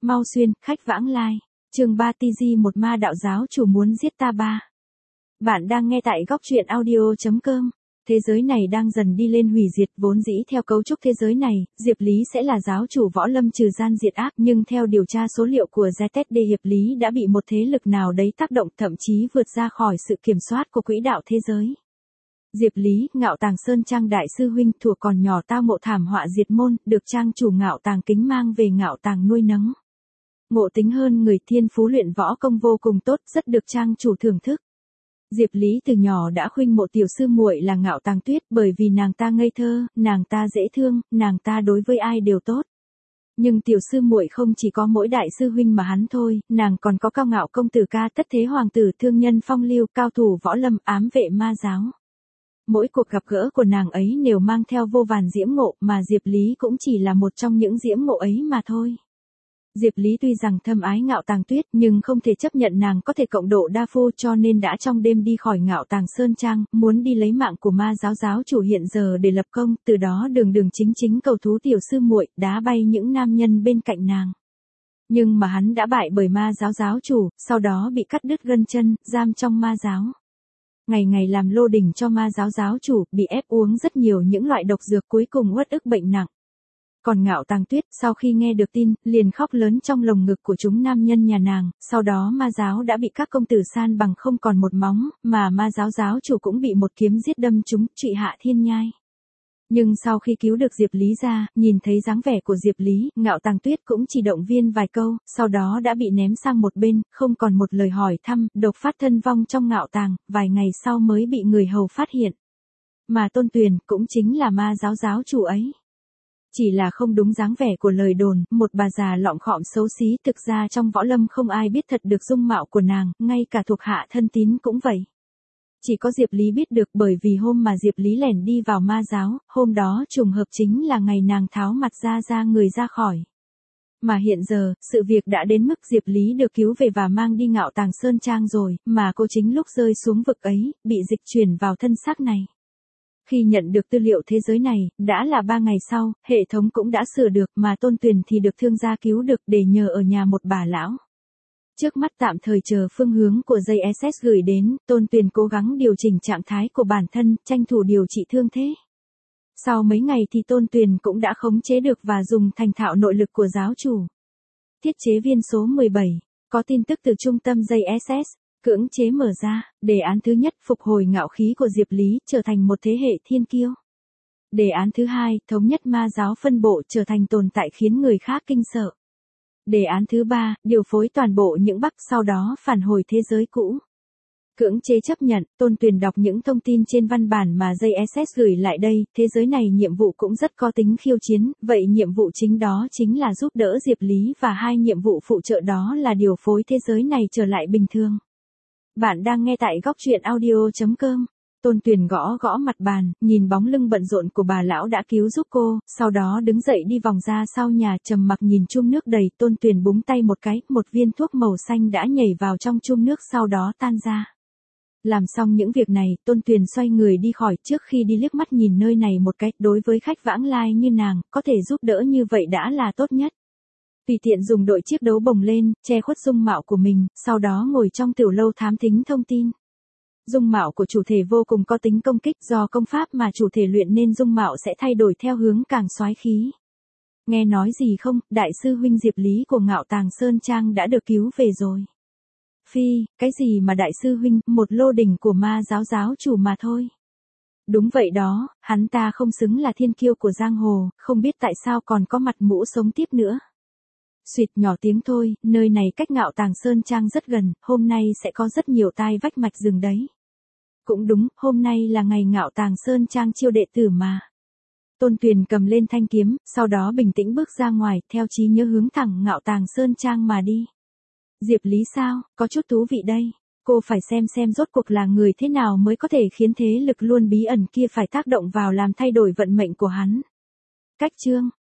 Mau Xuyên, khách vãng lai. Chương 3 TG một ma đạo giáo chủ muốn giết ta ba. Bạn đang nghe tại góc truyện audio.com. Thế giới này đang dần đi lên hủy diệt, vốn dĩ theo cấu trúc thế giới này, Diệp Lý sẽ là giáo chủ võ lâm trừ gian diệt ác, nhưng theo điều tra số liệu của ZTD Diệp Lý đã bị một thế lực nào đấy tác động, thậm chí vượt ra khỏi sự kiểm soát của quỹ đạo thế giới. Diệp Lý, Ngạo Tàng Sơn Trang đại sư huynh, thuở còn nhỏ tao ngộ thảm họa diệt môn, được trang chủ Ngạo Tàng Kính mang về Ngạo Tàng nuôi nấng. Ngộ tính hơn người, thiên phú luyện võ công vô cùng tốt, rất được trang chủ thưởng thức. Diệp Lý từ nhỏ đã khuynh mộ tiểu sư muội là Ngạo Tàng Tuyết, bởi vì nàng ta ngây thơ, nàng ta dễ thương, nàng ta đối với ai đều tốt. Nhưng tiểu sư muội không chỉ có mỗi đại sư huynh mà hắn thôi, nàng còn có Cao Ngạo công tử ca, Tất Thế hoàng tử, thương nhân phong lưu, cao thủ võ lâm, ám vệ ma giáo. Mỗi cuộc gặp gỡ của nàng ấy đều mang theo vô vàn diễm ngộ, mà Diệp Lý cũng chỉ là một trong những diễm ngộ ấy mà thôi. Diệp Lý tuy rằng thâm ái Ngạo Tàng Tuyết, nhưng không thể chấp nhận nàng có thể cộng độ đa phu, cho nên đã trong đêm đi khỏi Ngạo Tàng Sơn Trang, muốn đi lấy mạng của ma giáo giáo chủ hiện giờ để lập công, từ đó đường đường chính chính cầu thú tiểu sư muội, đá bay những nam nhân bên cạnh nàng. Nhưng mà hắn đã bại bởi ma giáo giáo chủ, sau đó bị cắt đứt gân chân, giam trong ma giáo. Ngày ngày làm lô đỉnh cho ma giáo giáo chủ, bị ép uống rất nhiều những loại độc dược, cuối cùng uất ức bệnh nặng. Còn Ngạo Tàng Tuyết, sau khi nghe được tin, liền khóc lớn trong lồng ngực của chúng nam nhân nhà nàng, sau đó ma giáo đã bị các công tử san bằng không còn một móng, mà ma giáo giáo chủ cũng bị một kiếm giết đâm chúng, trụy hạ thiên nhai. Nhưng sau khi cứu được Diệp Lý ra, nhìn thấy dáng vẻ của Diệp Lý, Ngạo Tàng Tuyết cũng chỉ động viên vài câu, sau đó đã bị ném sang một bên, không còn một lời hỏi thăm, độc phát thân vong trong Ngạo Tàng, vài ngày sau mới bị người hầu phát hiện. Mà Tôn Tuyền, cũng chính là ma giáo giáo chủ ấy. Chỉ là không đúng dáng vẻ của lời đồn, một bà già lọm khọm xấu xí, thực ra trong võ lâm không ai biết thật được dung mạo của nàng, ngay cả thuộc hạ thân tín cũng vậy. Chỉ có Diệp Lý biết được, bởi vì hôm mà Diệp Lý lẻn đi vào ma giáo, hôm đó trùng hợp chính là ngày nàng tháo mặt ra người ra khỏi. Mà hiện giờ, sự việc đã đến mức Diệp Lý được cứu về và mang đi Ngạo Tàng Sơn Trang rồi, mà cô chính lúc rơi xuống vực ấy, bị dịch chuyển vào thân xác này. Khi nhận được tư liệu thế giới này, đã là 3 ngày sau, hệ thống cũng đã sửa được, mà Tôn Tuyền thì được thương gia cứu được để nhờ ở nhà một bà lão. Trước mắt tạm thời chờ phương hướng của JSS gửi đến, Tôn Tuyền cố gắng điều chỉnh trạng thái của bản thân, tranh thủ điều trị thương thế. Sau mấy ngày thì Tôn Tuyền cũng đã khống chế được và dùng thành thạo nội lực của giáo chủ. Thiết chế viên số 17, có tin tức từ trung tâm JSS. Cưỡng chế mở ra, đề án thứ nhất phục hồi ngạo khí của Diệp Lý, trở thành một thế hệ thiên kiêu. Đề án thứ hai, thống nhất ma giáo phân bộ, trở thành tồn tại khiến người khác kinh sợ. Đề án thứ ba, điều phối toàn bộ những Bắc, sau đó phản hồi thế giới cũ. Cưỡng chế chấp nhận, Tôn Tuyền đọc những thông tin trên văn bản mà JSS gửi lại đây, thế giới này nhiệm vụ cũng rất có tính khiêu chiến, vậy nhiệm vụ chính đó chính là giúp đỡ Diệp Lý và hai nhiệm vụ phụ trợ đó là điều phối thế giới này trở lại bình thường. Bạn đang nghe tại góc truyện audio.com. Tôn Tuyền gõ gõ mặt bàn, nhìn bóng lưng bận rộn của bà lão đã cứu giúp cô, sau đó đứng dậy đi vòng ra sau nhà, trầm mặc nhìn chum nước đầy, Tôn Tuyền búng tay một cái, một viên thuốc màu xanh đã nhảy vào trong chum nước sau đó tan ra. Làm xong những việc này, Tôn Tuyền xoay người đi khỏi, trước khi đi liếc mắt nhìn nơi này một cái, đối với khách vãng lai như nàng, có thể giúp đỡ như vậy đã là tốt nhất. Tùy tiện dùng đội chiếc đấu bồng lên, che khuất dung mạo của mình, sau đó ngồi trong tiểu lâu thám thính thông tin. Dung mạo của chủ thể vô cùng có tính công kích, do công pháp mà chủ thể luyện nên dung mạo sẽ thay đổi theo hướng càng soái khí. Nghe nói gì không, đại sư huynh Diệp Lý của Ngạo Tàng Sơn Trang đã được cứu về rồi. Phi, cái gì mà đại sư huynh, một lô đỉnh của ma giáo giáo chủ mà thôi. Đúng vậy đó, hắn ta không xứng là thiên kiêu của giang hồ, không biết tại sao còn có mặt mũi sống tiếp nữa. Xuyệt nhỏ tiếng thôi, nơi này cách Ngạo Tàng Sơn Trang rất gần, hôm nay sẽ có rất nhiều tai vách mạch rừng đấy. Cũng đúng, hôm nay là ngày Ngạo Tàng Sơn Trang chiêu đệ tử mà. Tôn Tuyền cầm lên thanh kiếm, sau đó bình tĩnh bước ra ngoài, theo trí nhớ hướng thẳng Ngạo Tàng Sơn Trang mà đi. Diệp Lý sao, có chút thú vị đây. Cô phải xem rốt cuộc là người thế nào mới có thể khiến thế lực luôn bí ẩn kia phải tác động vào làm thay đổi vận mệnh của hắn. Cách chương.